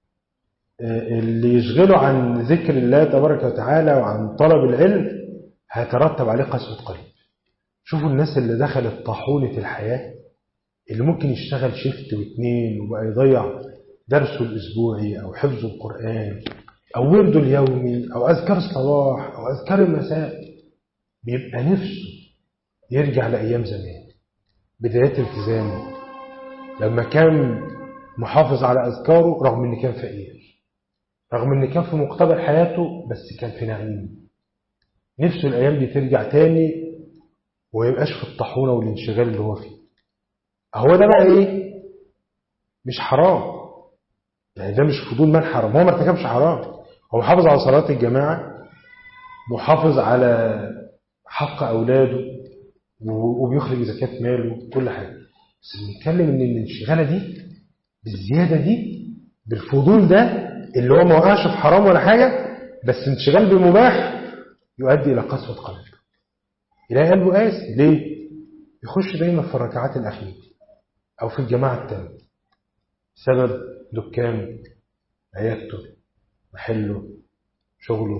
اللي يشغله عن ذكر الله تبارك وتعالى وعن طلب العلم هيترتب عليه قسوة قلب. شوفوا الناس اللي دخلت طاحونة الحياة، اللي ممكن يشتغل شيفت واثنين وبقى يضيع درسه الأسبوعي أو حفظ القرآن أو ورده اليومي أو أذكار الصباح أو أذكار المساء، بيبقى نفسه يرجع لأيام زمان، بدايات التزامه لما كان محافظ على أذكاره رغم أنه كان فقير، رغم أنه كان في مقتبل حياته بس كان في نعيم. نفسه الأيام دي ترجع تاني ويبقاش في الطاحونة والانشغال اللي هو فيه. هو ده بقى إيه؟ مش حرام، يعني ده مش فضول مال حرام، هو ما ارتكبش حرام، هو محافظ على صلاة الجماعة، محافظ على حق أولاده وبيخرج زكاة ماله كل حاجة. بس بنتكلم ان الانشغالة دي بالزيادة دي بالفضول ده اللي هو ما وقعش في حرام ولا حاجة، بس انشغال بمباح يؤدي إلى قسوة قلب، يلاقي قلبه قاسي. ليه؟ يخش دايما في الركعات الأخيرة أو في الجماعة التانية، سبب دكان، عيادته، محله، شغله.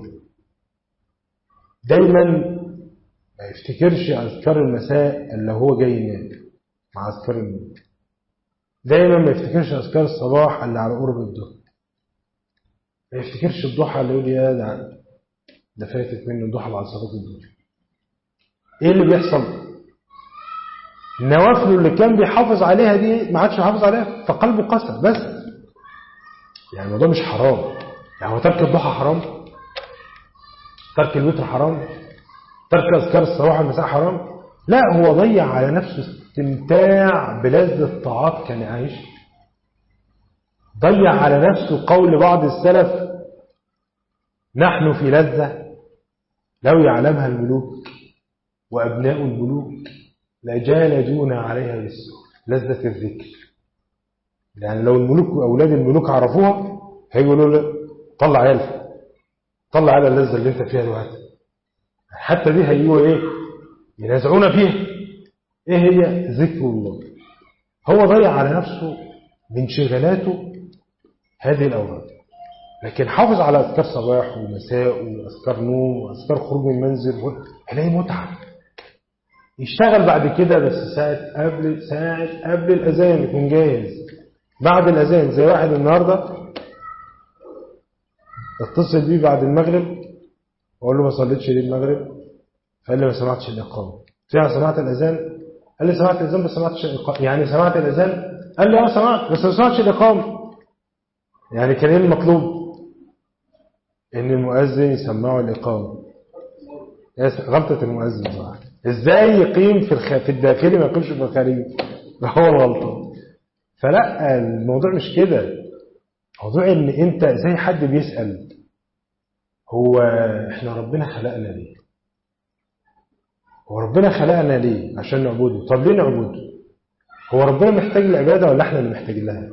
دايما ما يفتكرش أذكار المساء اللي هو جاي ينام مع أذكار النوم، دايما ما يفتكرش أذكار الصباح اللي على قرب الظهر، ما يفتكرش الضحى اللي يقول يا ده فاتت منه الضحى بعد صلاة الظهر. ايه اللي بيحصل؟ النوافل اللي كان بيحافظ عليها دي ما عادش يحافظ عليها فقلبه قسى. بس يعني الموضوع مش حرام، يعني هو ترك الضحى حرام، ترك الوتر حرام، ترك أذكار الصباح والمساء حرام؟ لا، هو ضيع على نفسه استمتاع بلذة الطاعات كان عايش، ضيع على نفسه قول بعض السلف نحن في لذة لو يعلمها الملوك وأبناء الملوك لجالدونا عليها بالسوء. لذة الذكر، يعني لو الملوك وأولاد الملوك عرفوها هيقولوا له طلع عيال، طلع على اللذة اللي انت فيها دلوقتي. حتى دي هيقولوا ايه؟ ينازعون فيها. ايه هي؟ ذكر الله. هو ضيع على نفسه من شغلاته هذه الأوراق، لكن حافظ على أذكار صباح ومساء وأذكار نوم وأذكار خروج من المنزل، هلاقي متعة. يشتغل بعد كده بس ساعة قبل الأذان يكون جاهز، بعد الأذان زي واحد النهاردة اتصل بيه بعد المغرب وقال له ما صليتش ليه المغرب؟ فقال لي ما سمعتش الإقامة. فيها سمعت الأذان؟ قال لي سمعت الأذان بس سمعتش الإقامة. يعني سمعت الأذان؟ قال لي سمعت بس ما سمعتش الإقامة. يعني كان ايه المطلوب؟ ان المؤذن يسمعه الإقامة. غلطة المؤذن صراحة. ازاي يقيم في الداخلي ما يقيمش في الخارجي؟ ده هو الغلطة. فلا، الموضوع مش كده. موضوع ان انت زي حد بيسأل هو احنا ربنا خلقنا ليه؟ هو ربنا خلقنا ليه؟ عشان نعبده. طب ليه نعبده؟ هو ربنا محتاج العبادة ولا احنا اللي محتاج لها؟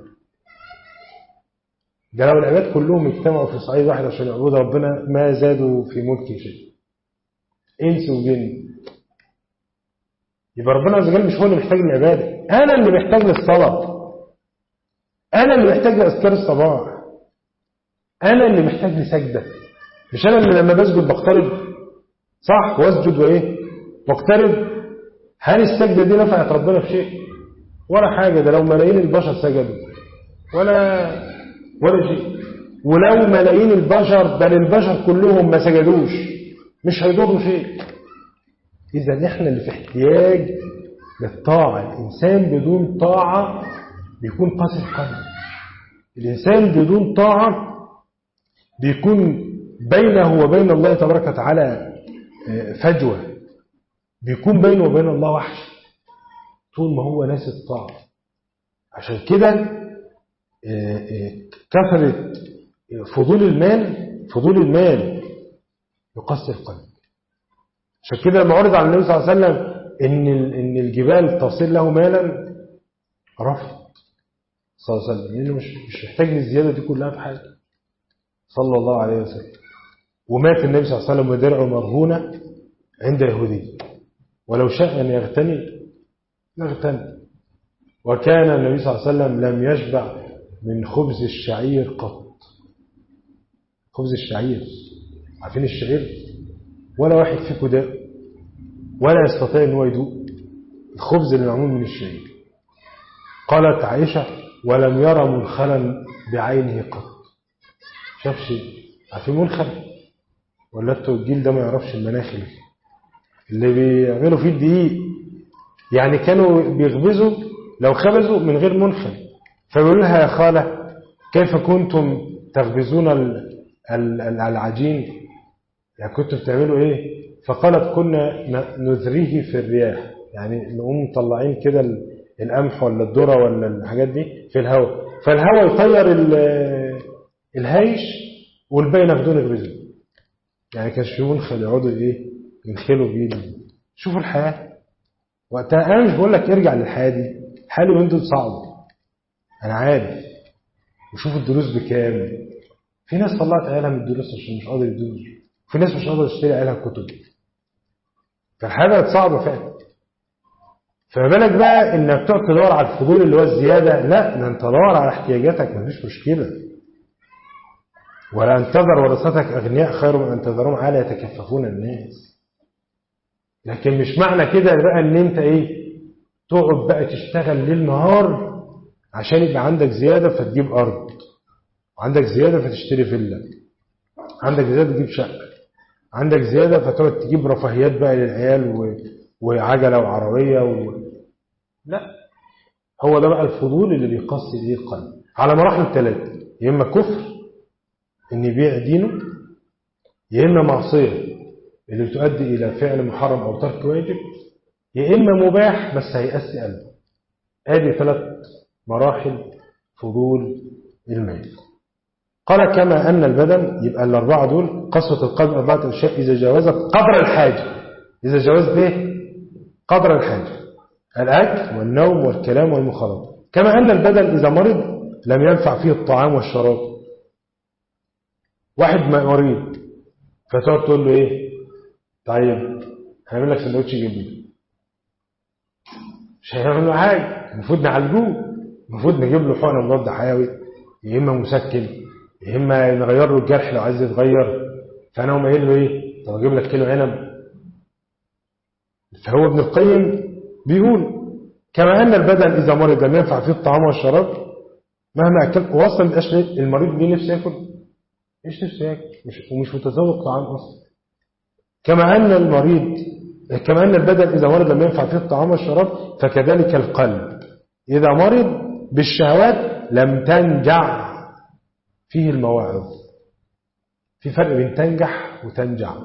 ده لو العباد كلهم اجتمعوا في صعيد واحد عشان يعبدوا ربنا ما زادوا في ملك شيء، انس وجن. يبقى ربنا عز وجل مش هو اللي محتاج للعبادة، انا اللي محتاج للصلاة، انا اللي محتاج لأذكار الصباح، انا اللي محتاج لسجدة. مش انا اللي لما بسجد بقترب؟ صح، واسجد وايه واقترب. هل السجدة دي نفعت ربنا في شيء؟ ولا حاجة. ده لو ملايين البشر سجدوا ولا شيء. ولو ملايين البشر بل البشر كلهم ما سجدوش مش هيضروا شيء. إذا احنا اللي في احتياج للطاعة. الإنسان بدون طاعة بيكون قاسي القلب. الإنسان بدون طاعة بيكون بينه وبين الله تبارك وتعالى فجوة، بيكون بينه وبين الله وحش طول ما هو ناسي الطاعة. عشان كده كثرة فضول المال يقسي القلب. عشان كده لما عرض على النبي صلى الله عليه وسلم إن الجبال تصل له مالا رفض صلى الله عليه وسلم، لأنه مش محتاج الزيادة دي كلها في حاجة صلى الله عليه وسلم. ومات النبي صلى الله عليه وسلم ودرعه مرهونة عند يهودي، ولو شاء أن يغتني. وكان النبي صلى الله عليه وسلم لم يشبع من خبز الشعير قط. خبز الشعير، عارفين الشعير؟ ولا واحد فيكم ده ولا يستطيع ان هو يدوق الخبز اللي معمول من الشعير. قالت عائشة ولم يرى منخلا بعينه قط. شافش؟ عارفين منخل؟ ولا انتوا الجيل ده ما يعرفش المناخل اللي بيعملوا فيه الدقيق؟ يعني كانوا بيخبزوا لو خبزوا من غير منخل، فبيقول لها يا خالة كيف كنتم تخبزون العجين؟ يعني كنتوا بتعملوا ايه؟ فقالت كنا نذريه في الرياح، يعني نقوم مطلعين كده القمح ولا الذره ولا الحاجات دي في الهواء، فالهواء يطير الهيش والباقي ناخدوه نخبزه. يعني كانش في منخل يقعدوا ايه ينخلوا بيه. شوفوا الحياه وقتها. انا مش بقول لك ارجع للحياه دي، حالي من دول صعبه انا عارف. وشوفوا الدروس بكام. في ناس طلعت عيالها من الدروس عشان مش قادر يدوس، في ناس مش قادر تشتري عيالها كتب. فالحياه بقت صعبه فعلا. فما بالك بقى انك تقعد تدور على الفضول اللي هو الزياده؟ لا، ده انت دور على احتياجاتك، مفيش مشكله. ولا ان تذر ورثتك اغنياء خير من ان تذرهم عالة يتكففون الناس. لكن مش معنى كده بقى ان انت ايه تقعد بقى تشتغل ليل نهار عشان يبقى عندك زياده فتجيب ارض، عندك زياده فتشتري فيلا، عندك زياده تجيب شقه، عندك زياده فتقعد تجيب رفاهيات بقى للعيال وعجله وعربيه لا. هو ده بقى الفضول اللي بيقسي به القلب على مراحل ثلاثه: يا اما كفر ان يبيع دينه، يا اما معصيه اللي بتؤدي الى فعل محرم او ترك واجب، يا اما مباح بس هيقسي قلبه. ادي 3 مراحل فضول المال. قال كما ان البدن، يبقى الاربعه دول قسوه القلب 4 اشياء اذا جاوزت قدر الحاجه. اذا جاوزت ايه؟ قدر الحاجه: الاكل والنوم والكلام والمخالطه. كما ان البدن اذا مرض لم ينفع فيه الطعام والشراب. واحد مريض فتقعد تقول له ايه؟ طيب هنعمل لك سندوتش جبنه، مش هيعمل له حاجه. المفروض نعالجوه، المفروض نجيب له حقنه مضاد حيوي، يا اما مسكن، يا اما نغير له الجرح لو عايز يتغير. فانا اقوم قايل له ايه؟ طب اجيب لك كيلو عنب. فهو ابن القيم بيقول كما ان البدن اذا مرض لم ينفع فيه الطعام والشراب مهما اكل. واصلا مبقاش المريض ليه نفسه ياكل؟ ايش نفسه ياكل؟ ومش متذوق طعام اصلا. كما ان البدن اذا مرض لم ينفع فيه الطعام والشراب فكذلك القلب اذا مرض بالشهوات لم تنجع فيه المواعظ. في فرق بين تنجح وتنجع.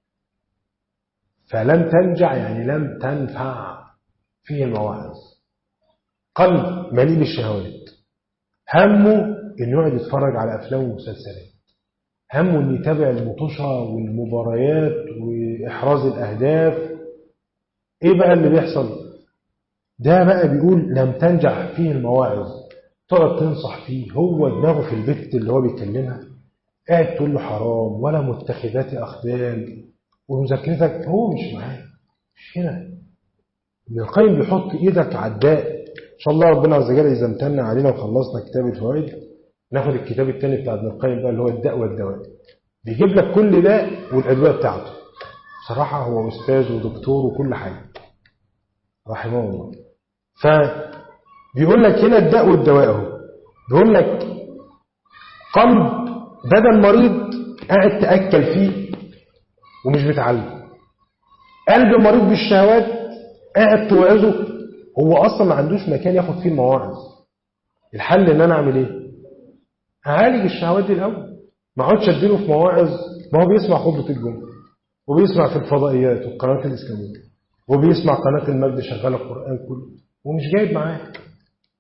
فلم تنجع يعني لم تنفع فيه المواعظ. قلب مليء بالشهوات، همه انه يقعد يتفرج على افلام ومسلسلات، همه انه يتابع المطوشة والمباريات واحراز الاهداف. ايه بقى اللي بيحصل؟ ده بقى بيقول لم تنجح فيه المواعظ. تقعد تنصح فيه، هو دماغه في البيت اللي هو بيكلمها، قاعد تقول له حرام ولا متخذات اخدان، ومذاكرتك هو مش معاه، مش هنا. ابن القيم بيحط ايدك على الداء. ان شاء الله ربنا عز وجل اذا امتن علينا وخلصنا كتاب الفوائد ناخد الكتاب الثاني بتاع ابن القيم بقى اللي هو الداء والدواء. بيجيب لك كل داء والادويه بتاعته. بصراحه هو استاذ ودكتور وكل حاجه رحمه الله. فبيقول لك هنا الداء والدواء اهو. بيقول لك قلب بدن مريض قاعد تاكل فيه ومش بتعالجه. قلب مريض بالشهوات قاعد توعظه، هو اصلا ما عندوش مكان ياخد فيه المواعظ. الحل ان انا اعمل ايه؟ اعالج الشهوات دي الاول، ما اقعدش اديله في مواعظ. ما هو بيسمع خطبه الجمعه وبيسمع في الفضائيات والقنوات الاسلاميه وبيسمع قناه المجد شغاله القران كله ومش جايب معاه.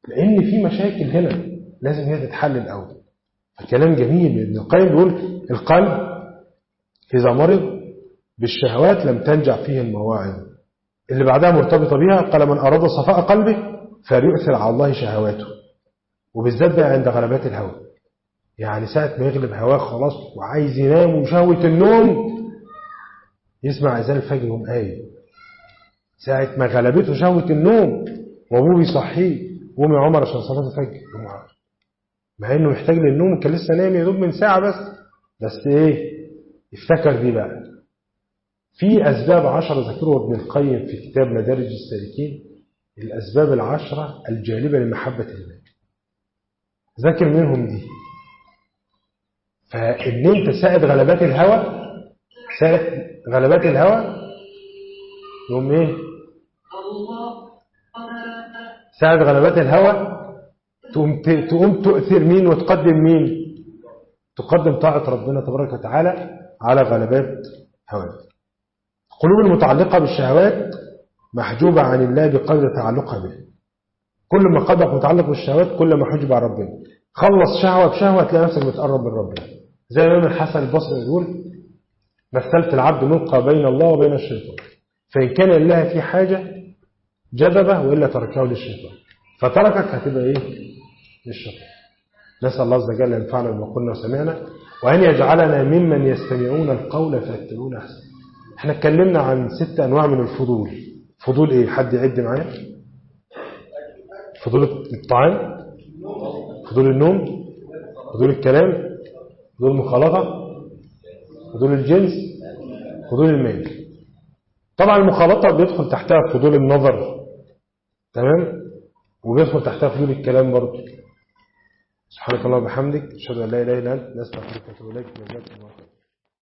لأن في مشاكل هنا لازم هي تتحل الأول. الكلام جميل. ابن القيم بيقول القلب إذا مرض بالشهوات لم تنجع فيه المواعظ. اللي بعدها مرتبطة بها، قال من أراد صفاء قلبه فليؤثر على الله شهواته، وبالذات بقى عند غلبات الهوى. يعني ساعة ما يغلب هواه خلاص وعايز ينام وشهوة النوم، يسمع أذان الفجر يقوم قايم. ساعة ما غلبته شهوة النوم وأبوه بيصحيه قوم يا عمر عشان صلاة الفجر، مع إنه محتاج للنوم، كان لسه نايم يا دوب من ساعة بس إيه، افتكر دي بقى. في أسباب 10 ذكرها ابن القيم في كتاب مدارج السالكين، الأسباب 10 الجالبة لمحبة الله، ذكر منهم دي. فإن أنت ساعد غلبات الهوى يوم إيه؟ ساعد غلبات الهوى تقوم تؤثر مين وتقدم مين؟ تقدم طاعة ربنا تبارك وتعالى على غلبات هواه. القلوب المتعلقة بالشهوات محجوبة عن الله بقدر تعلقها به. كل ما قلبك متعلق بالشهوات كل ما حجب عن ربنا. خلص شهوة بشهوة تلاقي نفسك بتقرب من ربنا. زي ما الإمام الحسن البصري يقول مثلت العبد ملقى بين الله وبين الشيطان، فإن كان لله في حاجة جذبه وإلا تركه للشيطان، فتركك هتبقى إيه؟ للشيطان. نسأل الله عز وجل أن ينفعنا بما قلنا وسمعنا، وأن يجعلنا ممن يستمعون القول فيتبعون أحسن. احنا اتكلمنا عن 6 أنواع من الفضول. فضول إيه؟ حد يعد معايا؟ فضول الطعام، فضول النوم، فضول الكلام، فضول المخالطة، فضول الجنس، فضول المال. طبعا المخالطة بيدخل تحتها فضول النظر، تمام، وبيدخل تحتها فضول الكلام برضه. سبحانك اللهم وبحمدك، اشهد ان لا اله الا انت، نستغفرك ونتوب اليك.